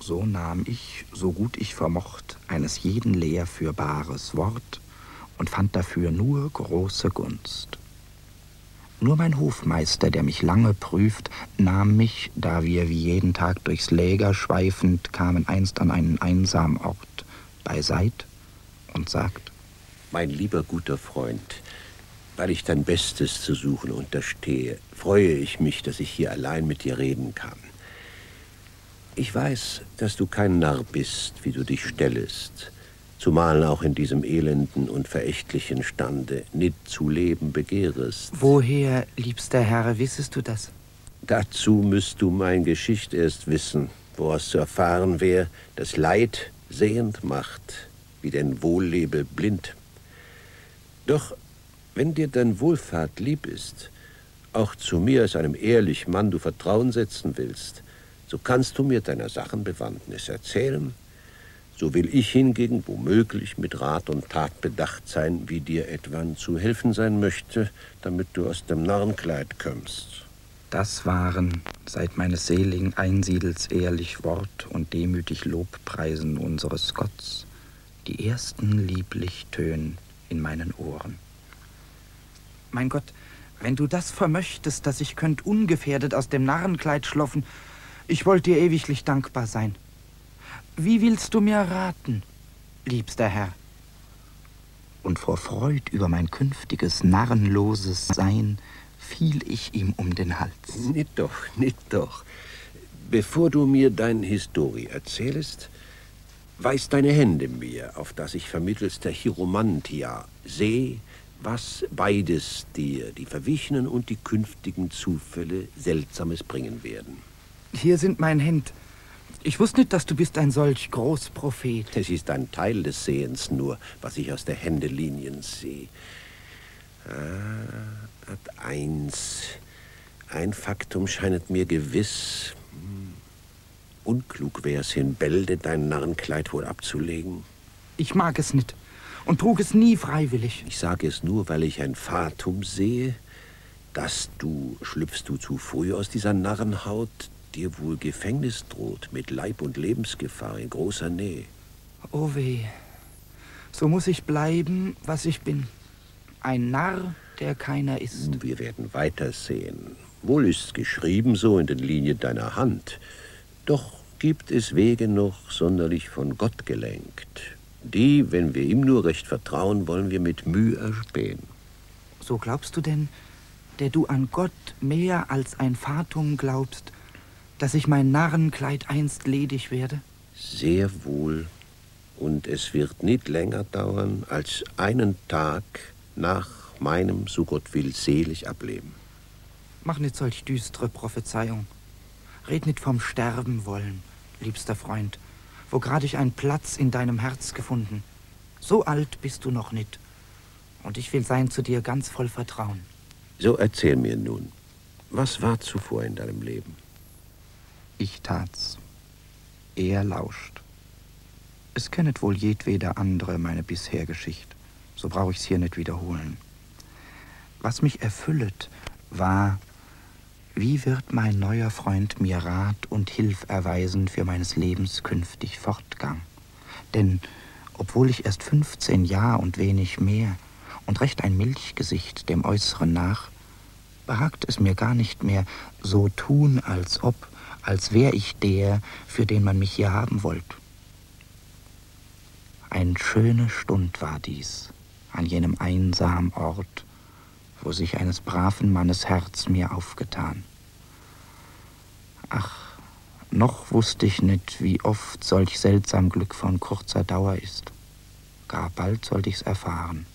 So nahm ich, so gut ich vermocht, eines jeden leer für bares Wort und fand dafür nur große Gunst. Nur mein Hofmeister, der mich lange prüft, nahm mich, da wir wie jeden Tag durchs Läger schweifend kamen einst an einen einsamen Ort, beiseit und sagt: Mein lieber guter Freund, weil ich dein Bestes zu suchen unterstehe, freue ich mich, dass ich hier allein mit dir reden kann. Ich weiß, dass du kein Narr bist, wie du dich stellest, zumal auch in diesem elenden und verächtlichen Stande nit zu leben begehrest. Woher, liebster Herr, wissest du das? Dazu müsst du mein Geschicht erst wissen, woraus zu erfahren wär, dass Leid sehend macht, wie denn Wohllebe blind. Doch wenn dir dein Wohlfahrt lieb ist, auch zu mir als einem ehrlichen Mann du Vertrauen setzen willst, so kannst du mir deiner Sachenbewandtnis erzählen. So will ich hingegen womöglich mit Rat und Tat bedacht sein, wie dir etwann zu helfen sein möchte, damit du aus dem Narrenkleid kömmst. Das waren, seit meines seligen Einsiedels ehrlich Wort und demütig Lobpreisen unseres Gotts, die ersten lieblich Tönen in meinen Ohren. Mein Gott, wenn du das vermöchtest, dass ich könnt ungefährdet aus dem Narrenkleid schloffen, ich wollt dir ewiglich dankbar sein. Wie willst du mir raten, liebster Herr? Und vor Freud über mein künftiges narrenloses Sein fiel ich ihm um den Hals. Nicht doch. Bevor du mir deine Historie erzählst, weis deine Hände mir, auf dass ich vermittels der Chiromantia seh, was beides dir, die verwichenen und die künftigen Zufälle, Seltsames bringen werden. Hier sind mein Händ. Ich wusste nicht, dass du bist ein solch Großprophet. Es ist ein Teil des Sehens nur, was ich aus der Händelinien sehe. Ein Faktum scheinet mir gewiss. Unklug wär's, in Bälde dein Narrenkleid wohl abzulegen. Ich mag es nicht und trug es nie freiwillig. Ich sage es nur, weil ich ein Fatum sehe, dass schlüpfst du zu früh aus dieser Narrenhaut, dir wohl Gefängnis droht, mit Leib- und Lebensgefahr in großer Nähe. Oh weh, so muss ich bleiben, was ich bin. Ein Narr, der keiner ist. Wir werden weitersehen. Wohl ist's geschrieben so in den Linien deiner Hand. Doch gibt es Wege noch sonderlich von Gott gelenkt. Die, wenn wir ihm nur recht vertrauen, wollen wir mit Mühe erspähen. So glaubst du denn, der du an Gott mehr als ein Fatum glaubst, dass ich mein Narrenkleid einst ledig werde? Sehr wohl. Und es wird nicht länger dauern, als einen Tag nach meinem, so Gott will, selig ableben. Mach nicht solch düstere Prophezeiung. Red nicht vom Sterben wollen, liebster Freund, wo gerade ich einen Platz in deinem Herz gefunden. So alt bist du noch nicht. Und ich will sein zu dir ganz voll Vertrauen. So erzähl mir nun, was war zuvor in deinem Leben? Ich tat's. Er lauscht. Es kennet wohl jedweder andere meine bisher Geschicht. So brauch ich's hier nicht wiederholen. Was mich erfüllet, war, wie wird mein neuer Freund mir Rat und Hilf erweisen für meines Lebens künftig Fortgang? Denn, obwohl ich erst 15 Jahr und wenig mehr und recht ein Milchgesicht dem Äußeren nach, behagt es mir gar nicht mehr so tun, als wär ich der, für den man mich hier haben wollt. Eine schöne Stund war dies, an jenem einsamen Ort, wo sich eines braven Mannes Herz mir aufgetan. Ach, noch wusste ich nicht, wie oft solch seltsam Glück von kurzer Dauer ist. Gar bald sollt ich's erfahren.